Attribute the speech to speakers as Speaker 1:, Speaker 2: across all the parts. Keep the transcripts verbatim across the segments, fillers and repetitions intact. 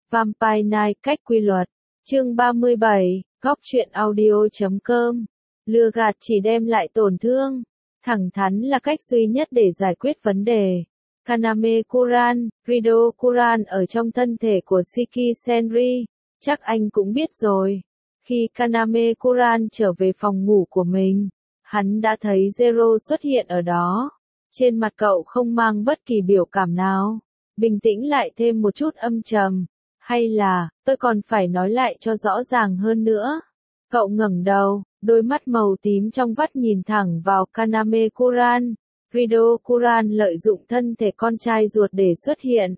Speaker 1: Vampire Night cách quy luật. Chương ba mươi bảy, góc truyện audio chấm com. Lừa gạt chỉ đem lại tổn thương. Thẳng thắn là cách duy nhất để giải quyết vấn đề. Kaname Kuran, Rido Kuran ở trong thân thể của Shiki Senri. Chắc anh cũng biết rồi. Khi Kaname Kuran trở về phòng ngủ của mình, hắn đã thấy Zero xuất hiện ở đó. Trên mặt cậu không mang bất kỳ biểu cảm nào. Bình tĩnh lại thêm một chút âm trầm. Hay là, tôi còn phải nói lại cho rõ ràng hơn nữa. Cậu ngẩng đầu, đôi mắt màu tím trong vắt nhìn thẳng vào Kaname Kuran. Rido Kuran lợi dụng thân thể con trai ruột để xuất hiện.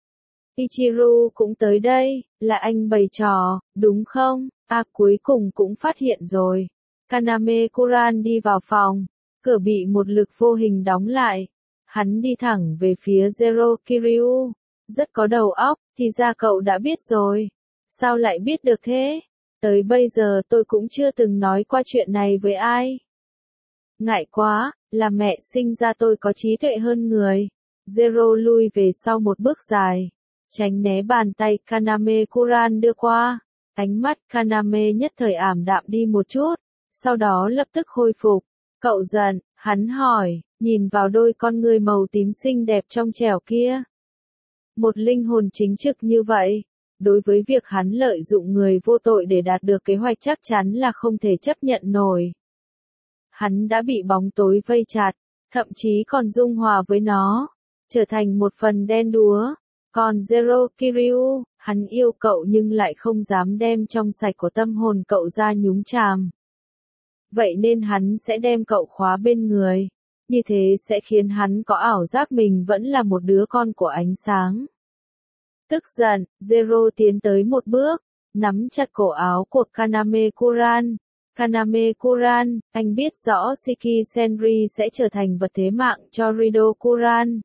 Speaker 1: Ichiru cũng tới đây, là anh bày trò, đúng không? À cuối cùng cũng phát hiện rồi. Kaname Kuran đi vào phòng, cửa bị một lực vô hình đóng lại. Hắn đi thẳng về phía Zero Kiryu. Rất có đầu óc, thì ra cậu đã biết rồi. Sao lại biết được thế? Tới bây giờ tôi cũng chưa từng nói qua chuyện này với ai. Ngại quá, là mẹ sinh ra tôi có trí tuệ hơn người. Zero lui về sau một bước dài, tránh né bàn tay Kaname Kuran đưa qua. Ánh mắt Kaname nhất thời ảm đạm đi một chút, sau đó lập tức khôi phục. Cậu giận, hắn hỏi, nhìn vào đôi con người màu tím xinh đẹp trong trẻo kia. Một linh hồn chính trực như vậy, đối với việc hắn lợi dụng người vô tội để đạt được kế hoạch chắc chắn là không thể chấp nhận nổi. Hắn đã bị bóng tối vây chặt, thậm chí còn dung hòa với nó, trở thành một phần đen đúa. Còn Zero Kiryu, hắn yêu cậu nhưng lại không dám đem trong sạch của tâm hồn cậu ra nhúng chàm. Vậy nên hắn sẽ đem cậu khóa bên người. Như thế sẽ khiến hắn có ảo giác mình vẫn là một đứa con của ánh sáng. Tức giận, Zero tiến tới một bước, nắm chặt cổ áo của Kaname Kuran. Kaname Kuran, anh biết rõ Shiki Senri sẽ trở thành vật thế mạng cho Rido Kuran.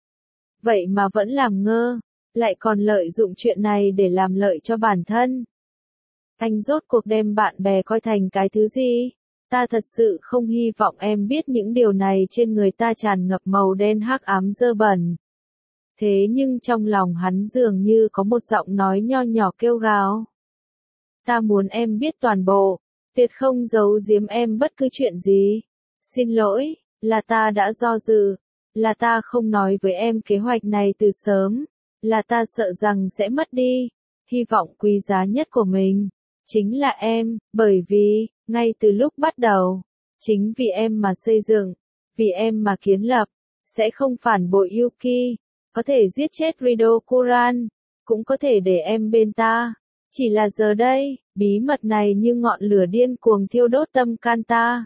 Speaker 1: Vậy mà vẫn làm ngơ, lại còn lợi dụng chuyện này để làm lợi cho bản thân. Anh rốt cuộc đem bạn bè coi thành cái thứ gì? Ta thật sự không hy vọng em biết những điều này trên người ta tràn ngập màu đen hắc ám dơ bẩn. Thế nhưng trong lòng hắn dường như có một giọng nói nho nhỏ kêu gào. Ta muốn em biết toàn bộ, tuyệt không giấu giếm em bất cứ chuyện gì. Xin lỗi, là ta đã do dự, là ta không nói với em kế hoạch này từ sớm, là ta sợ rằng sẽ mất đi hy vọng quý giá nhất của mình. Chính là em, bởi vì, ngay từ lúc bắt đầu, chính vì em mà xây dựng, vì em mà kiến lập, sẽ không phản bội Yuki, có thể giết chết Rido Kuran, cũng có thể để em bên ta. Chỉ là giờ đây, bí mật này như ngọn lửa điên cuồng thiêu đốt tâm can ta.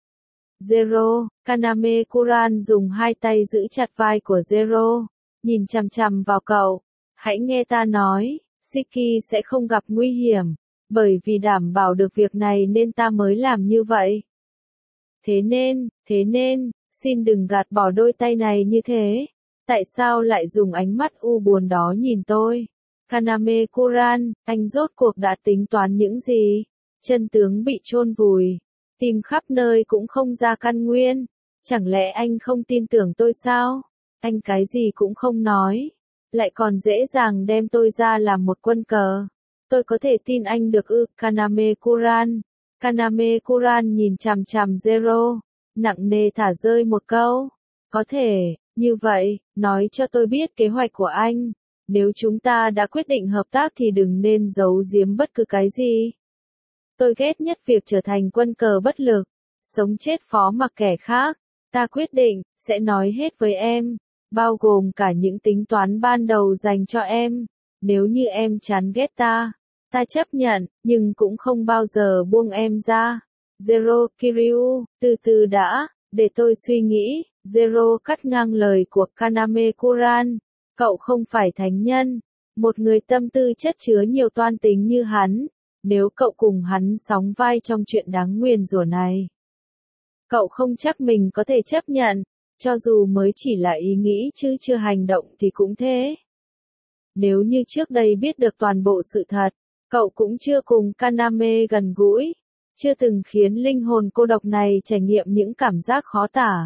Speaker 1: Zero, Kaname Kuran dùng hai tay giữ chặt vai của Zero, nhìn chằm chằm vào cậu. Hãy nghe ta nói, Shiki sẽ không gặp nguy hiểm. Bởi vì đảm bảo được việc này nên ta mới làm như vậy. Thế nên, thế nên, xin đừng gạt bỏ đôi tay này như thế. Tại sao lại dùng ánh mắt u buồn đó nhìn tôi? Kaname Kuran, anh rốt cuộc đã tính toán những gì? Chân tướng bị chôn vùi, tìm khắp nơi cũng không ra căn nguyên. Chẳng lẽ anh không tin tưởng tôi sao? Anh cái gì cũng không nói, lại còn dễ dàng đem tôi ra làm một quân cờ. Tôi có thể tin anh được ư? Kaname Kuran. Kaname Kuran nhìn chằm chằm Zero, nặng nề thả rơi một câu. Có thể, như vậy, nói cho tôi biết kế hoạch của anh. Nếu chúng ta đã quyết định hợp tác thì đừng nên giấu giếm bất cứ cái gì. Tôi ghét nhất việc trở thành quân cờ bất lực, sống chết phó mặc kẻ khác. Ta quyết định, sẽ nói hết với em, bao gồm cả những tính toán ban đầu dành cho em. Nếu như em chán ghét ta, ta chấp nhận, nhưng cũng không bao giờ buông em ra. Zero Kiryu, từ từ đã, để tôi suy nghĩ. Zero cắt ngang lời của Kaname Kuran. Cậu không phải thánh nhân, một người tâm tư chất chứa nhiều toan tính như hắn. Nếu cậu cùng hắn sóng vai trong chuyện đáng nguyền rủa này, cậu không chắc mình có thể chấp nhận, cho dù mới chỉ là ý nghĩ chứ chưa hành động thì cũng thế. Nếu như trước đây biết được toàn bộ sự thật, cậu cũng chưa cùng Kaname gần gũi, chưa từng khiến linh hồn cô độc này trải nghiệm những cảm giác khó tả.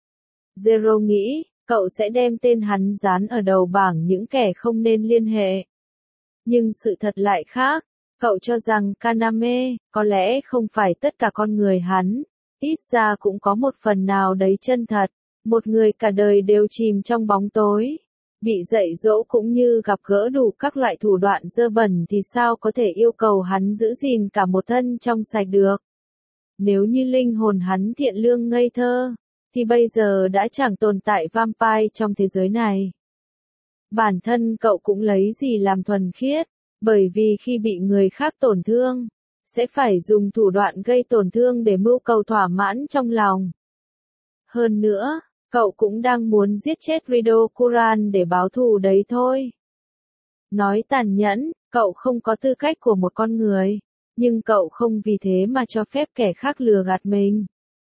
Speaker 1: Zero nghĩ, cậu sẽ đem tên hắn dán ở đầu bảng những kẻ không nên liên hệ. Nhưng sự thật lại khác. Cậu cho rằng Kaname, có lẽ không phải tất cả con người hắn, ít ra cũng có một phần nào đấy chân thật. Một người cả đời đều chìm trong bóng tối, bị dạy dỗ cũng như gặp gỡ đủ các loại thủ đoạn dơ bẩn thì sao có thể yêu cầu hắn giữ gìn cả một thân trong sạch được. Nếu như linh hồn hắn thiện lương ngây thơ, thì bây giờ đã chẳng tồn tại vampire trong thế giới này. Bản thân cậu cũng lấy gì làm thuần khiết, bởi vì khi bị người khác tổn thương, sẽ phải dùng thủ đoạn gây tổn thương để mưu cầu thỏa mãn trong lòng. Hơn nữa, cậu cũng đang muốn giết chết Rido Kuran để báo thù đấy thôi. Nói tàn nhẫn, cậu không có tư cách của một con người, nhưng cậu không vì thế mà cho phép kẻ khác lừa gạt mình.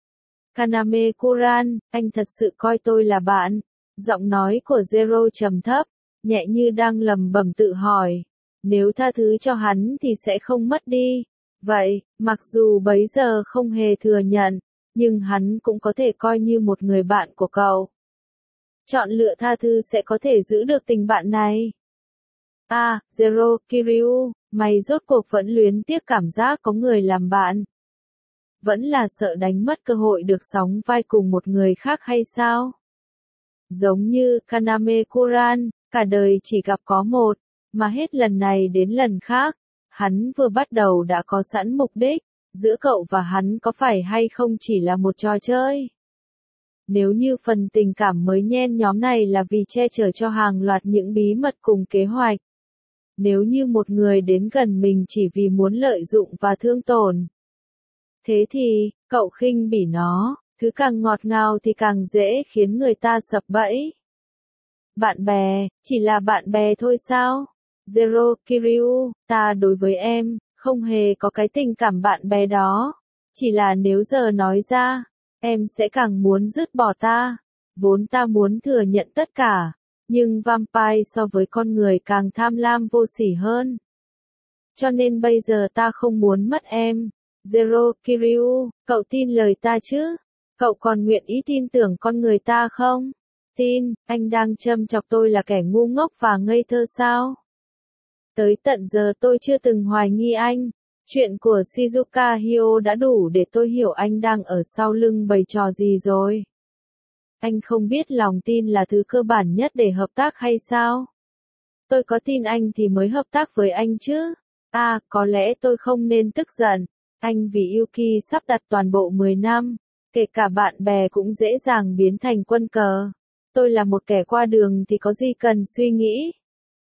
Speaker 1: Kaname Kuran, anh thật sự coi tôi là bạn. Giọng nói của Zero trầm thấp, nhẹ như đang lẩm bẩm tự hỏi. Nếu tha thứ cho hắn thì sẽ không mất đi. Vậy, mặc dù bấy giờ không hề thừa nhận, nhưng hắn cũng có thể coi như một người bạn của cậu. Chọn lựa tha thứ sẽ có thể giữ được tình bạn này. À, Zero, Kiryu, mày rốt cuộc vẫn luyến tiếc cảm giác có người làm bạn. Vẫn là sợ đánh mất cơ hội được sóng vai cùng một người khác hay sao? Giống như Kaname Kuran, cả đời chỉ gặp có một, mà hết lần này đến lần khác, hắn vừa bắt đầu đã có sẵn mục đích, giữa cậu và hắn có phải hay không chỉ là một trò chơi. Nếu như phần tình cảm mới nhen nhóm này là vì che chở cho hàng loạt những bí mật cùng kế hoạch. Nếu như một người đến gần mình chỉ vì muốn lợi dụng và thương tổn. Thế thì, cậu khinh bỉ nó, thứ càng ngọt ngào thì càng dễ khiến người ta sập bẫy. Bạn bè, chỉ là bạn bè thôi sao? Zero, Kiryu, ta đối với em, không hề có cái tình cảm bạn bè đó. Chỉ là nếu giờ nói ra, em sẽ càng muốn dứt bỏ ta. Vốn ta muốn thừa nhận tất cả, nhưng vampire so với con người càng tham lam vô sỉ hơn. Cho nên bây giờ ta không muốn mất em. Zero, Kiryu, cậu tin lời ta chứ? Cậu còn nguyện ý tin tưởng con người ta không? Tin, anh đang châm chọc tôi là kẻ ngu ngốc và ngây thơ sao? Tới tận giờ tôi chưa từng hoài nghi anh. Chuyện của Shizuka Hyo đã đủ để tôi hiểu anh đang ở sau lưng bày trò gì rồi. Anh không biết lòng tin là thứ cơ bản nhất để hợp tác hay sao? Tôi có tin anh thì mới hợp tác với anh chứ. À, có lẽ tôi không nên tức giận. Anh vì Yuki sắp đặt toàn bộ mười năm, kể cả bạn bè cũng dễ dàng biến thành quân cờ. Tôi là một kẻ qua đường thì có gì cần suy nghĩ.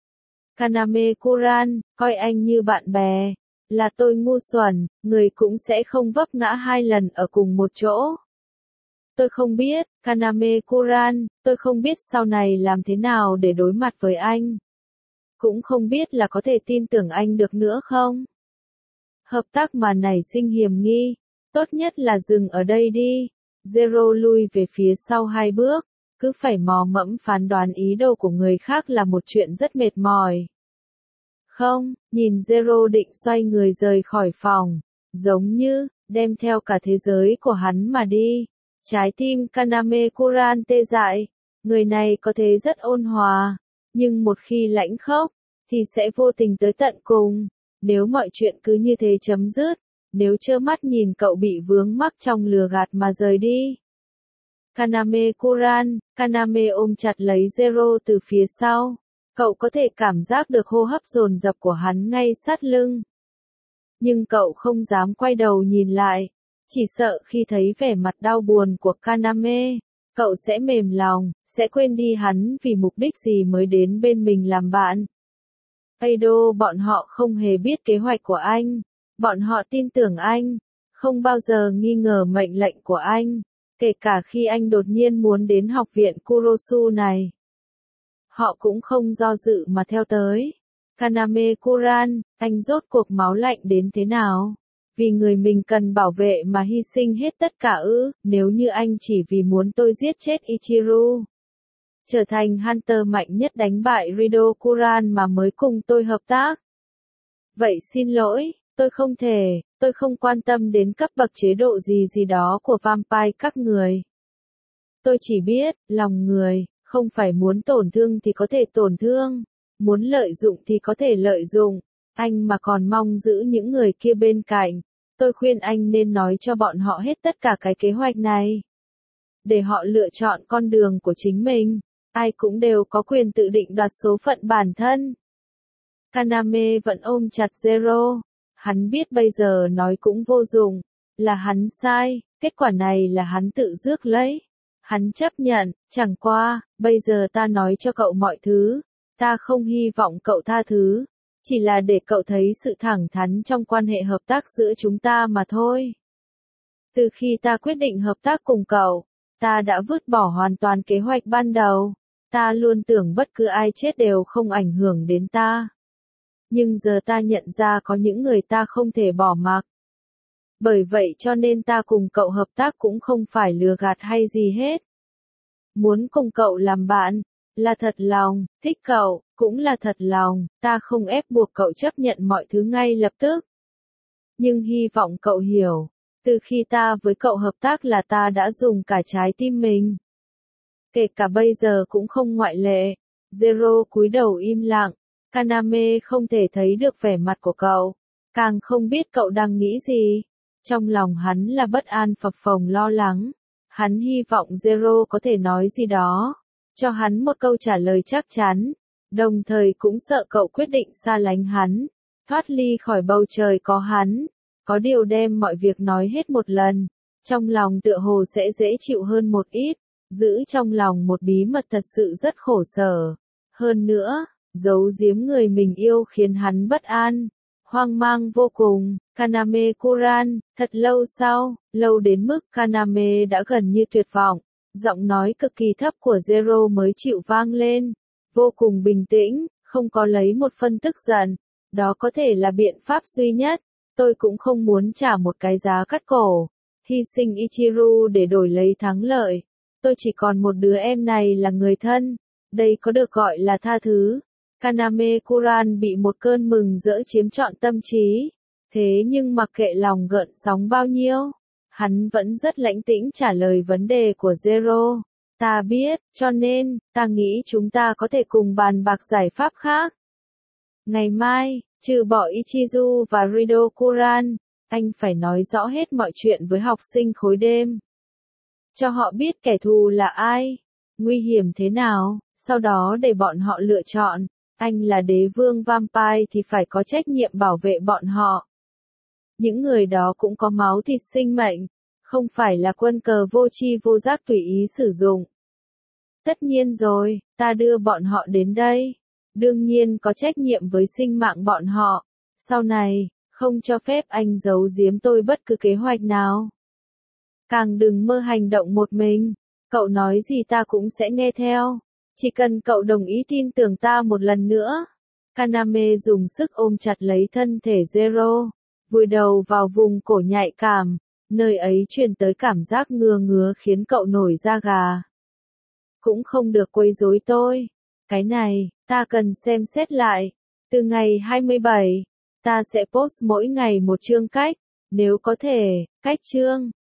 Speaker 1: Kaname Kuran, coi anh như bạn bè. Là tôi ngu xuẩn, người cũng sẽ không vấp ngã hai lần ở cùng một chỗ. Tôi không biết, Kaname Kuran, tôi không biết sau này làm thế nào để đối mặt với anh. Cũng không biết là có thể tin tưởng anh được nữa không? Hợp tác mà nảy sinh hiểm nghi, tốt nhất là dừng ở đây đi. Zero lui về phía sau hai bước, cứ phải mò mẫm phán đoán ý đồ của người khác là một chuyện rất mệt mỏi. Không, nhìn Zero định xoay người rời khỏi phòng, giống như, đem theo cả thế giới của hắn mà đi. Trái tim Kaname Kuran tê dại, người này có thể rất ôn hòa, nhưng một khi lãnh khốc, thì sẽ vô tình tới tận cùng. Nếu mọi chuyện cứ như thế chấm dứt, nếu trơ mắt nhìn cậu bị vướng mắc trong lừa gạt mà rời đi. Kaname Kuran, Kaname ôm chặt lấy Zero từ phía sau. Cậu có thể cảm giác được hô hấp dồn dập của hắn ngay sát lưng. Nhưng cậu không dám quay đầu nhìn lại. Chỉ sợ khi thấy vẻ mặt đau buồn của Kaname, cậu sẽ mềm lòng, sẽ quên đi hắn vì mục đích gì mới đến bên mình làm bạn. Eido bọn họ không hề biết kế hoạch của anh. Bọn họ tin tưởng anh, không bao giờ nghi ngờ mệnh lệnh của anh, kể cả khi anh đột nhiên muốn đến học viện Kurosu này. Họ cũng không do dự mà theo tới. Kaname Kuran, anh rốt cuộc máu lạnh đến thế nào? Vì người mình cần bảo vệ mà hy sinh hết tất cả ư? Nếu như anh chỉ vì muốn tôi giết chết Ichiru, trở thành Hunter mạnh nhất đánh bại Rido Kuran mà mới cùng tôi hợp tác. Vậy xin lỗi, tôi không thể, tôi không quan tâm đến cấp bậc chế độ gì gì đó của vampire các người. Tôi chỉ biết, lòng người, không phải muốn tổn thương thì có thể tổn thương. Muốn lợi dụng thì có thể lợi dụng, anh mà còn mong giữ những người kia bên cạnh. Tôi khuyên anh nên nói cho bọn họ hết tất cả cái kế hoạch này. Để họ lựa chọn con đường của chính mình. Ai cũng đều có quyền tự định đoạt số phận bản thân. Kaname vẫn ôm chặt Zero. Hắn biết bây giờ nói cũng vô dụng. Là hắn sai, kết quả này là hắn tự rước lấy. Hắn chấp nhận, chẳng qua, bây giờ ta nói cho cậu mọi thứ. Ta không hy vọng cậu tha thứ. Chỉ là để cậu thấy sự thẳng thắn trong quan hệ hợp tác giữa chúng ta mà thôi. Từ khi ta quyết định hợp tác cùng cậu, ta đã vứt bỏ hoàn toàn kế hoạch ban đầu. Ta luôn tưởng bất cứ ai chết đều không ảnh hưởng đến ta. Nhưng giờ ta nhận ra có những người ta không thể bỏ mặc. Bởi vậy cho nên ta cùng cậu hợp tác cũng không phải lừa gạt hay gì hết. Muốn cùng cậu làm bạn, là thật lòng, thích cậu, cũng là thật lòng, ta không ép buộc cậu chấp nhận mọi thứ ngay lập tức. Nhưng hy vọng cậu hiểu, từ khi ta với cậu hợp tác là ta đã dùng cả trái tim mình. Kể cả bây giờ cũng không ngoại lệ. Zero cúi đầu im lặng, Kaname không thể thấy được vẻ mặt của cậu, càng không biết cậu đang nghĩ gì. Trong lòng hắn là bất an phập phồng lo lắng. Hắn hy vọng Zero có thể nói gì đó, cho hắn một câu trả lời chắc chắn, đồng thời cũng sợ cậu quyết định xa lánh hắn, thoát ly khỏi bầu trời có hắn, có điều đem mọi việc nói hết một lần, trong lòng tựa hồ sẽ dễ chịu hơn một ít, giữ trong lòng một bí mật thật sự rất khổ sở. Hơn nữa, giấu giếm người mình yêu khiến hắn bất an, hoang mang vô cùng. Kaname Kuran, thật lâu sau, lâu đến mức Kaname đã gần như tuyệt vọng, giọng nói cực kỳ thấp của Zero mới chịu vang lên, vô cùng bình tĩnh, không có lấy một phân tức giận, đó có thể là biện pháp duy nhất, tôi cũng không muốn trả một cái giá cắt cổ, hy sinh Ichiru để đổi lấy thắng lợi, tôi chỉ còn một đứa em này là người thân, đây có được gọi là tha thứ. Kaname Kuran bị một cơn mừng rỡ chiếm trọn tâm trí. Thế nhưng mặc kệ lòng gợn sóng bao nhiêu, hắn vẫn rất lãnh tĩnh trả lời vấn đề của Zero. Ta biết, cho nên, ta nghĩ chúng ta có thể cùng bàn bạc giải pháp khác. Ngày mai, trừ bỏ Ichizu và Rido Kuran, anh phải nói rõ hết mọi chuyện với học sinh khối đêm. Cho họ biết kẻ thù là ai, nguy hiểm thế nào, sau đó để bọn họ lựa chọn. Anh là đế vương vampire thì phải có trách nhiệm bảo vệ bọn họ. Những người đó cũng có máu thịt sinh mệnh, không phải là quân cờ vô tri vô giác tùy ý sử dụng. Tất nhiên rồi, ta đưa bọn họ đến đây. Đương nhiên có trách nhiệm với sinh mạng bọn họ. Sau này, không cho phép anh giấu giếm tôi bất cứ kế hoạch nào. Càng đừng mơ hành động một mình. Cậu nói gì ta cũng sẽ nghe theo. Chỉ cần cậu đồng ý tin tưởng ta một lần nữa. Kaname dùng sức ôm chặt lấy thân thể Zero, vùi đầu vào vùng cổ nhạy cảm, nơi ấy truyền tới cảm giác ngứa ngứa khiến cậu nổi da gà. Cũng không được quấy rối tôi. Cái này, ta cần xem xét lại. Từ ngày hai mươi bảy, ta sẽ post mỗi ngày một chương cách, nếu có thể, cách chương.